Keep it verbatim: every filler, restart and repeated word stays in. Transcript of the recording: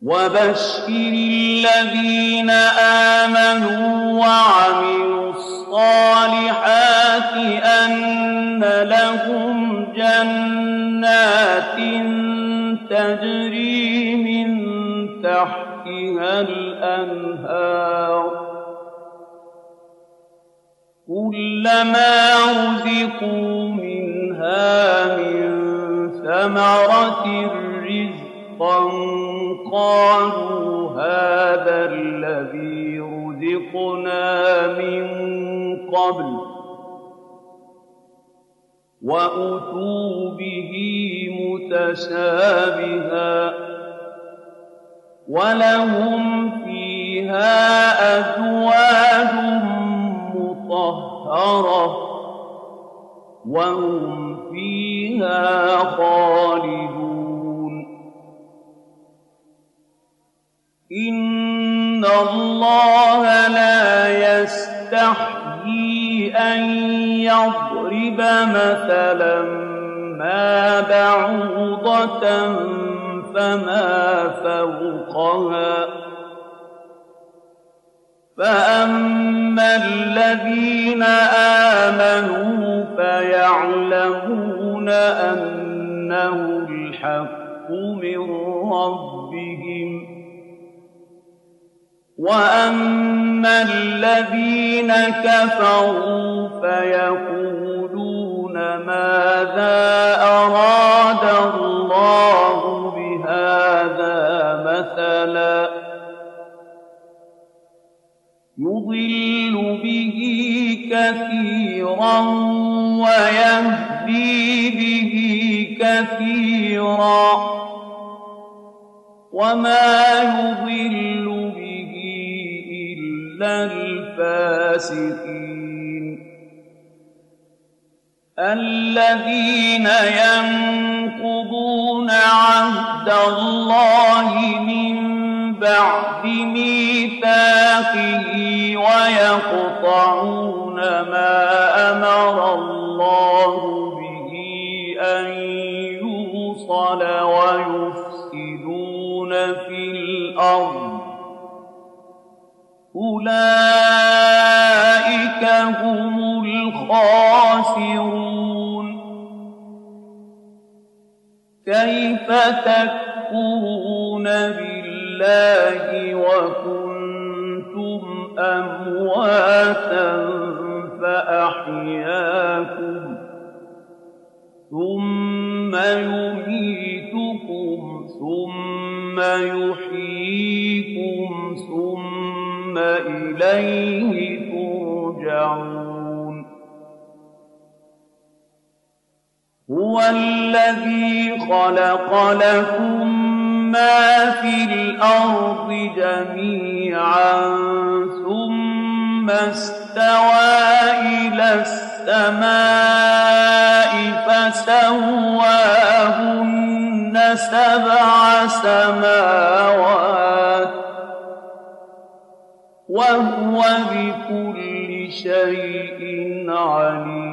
وبشر الذين آمنوا وعملوا الصالحات أن لهم جنات تجري من تحتها الأنهار كلما رزقوا منها من ثمرة رزقا قالوا هذا الذي رزقنا من قبل وأتوا به متشابها ولهم فيها أزواج مطهرة وهم فيها خالدون إن الله لا يستحيي أن يضرب مثلا ما بعوضة فما فوقها فأما الذين آمنوا فيعلمون أنه الحق من ربهم وأما الذين كفروا فيقولون ماذا أراد الله بهذا مثلا يضل به كثيرا ويهدي به كثيرا وما يضل به إلا الفاسقين الذين ينقضون عهد الله من بعد ميثاقه ويقطعون ما أمر الله به أن يوصل ويفسدون في الأرض أولئك هم الخاسرون كيف تكفرون بالله وكنتم أمواتا فأحياكم ثم يميتكم ثم يحييكم ثم إليه ترجعون هو الذي خلق لكم ما في الأرض جميعا ثم استوى إلى السماء فسواهن سبع سماوات وهو بكل شيء عليم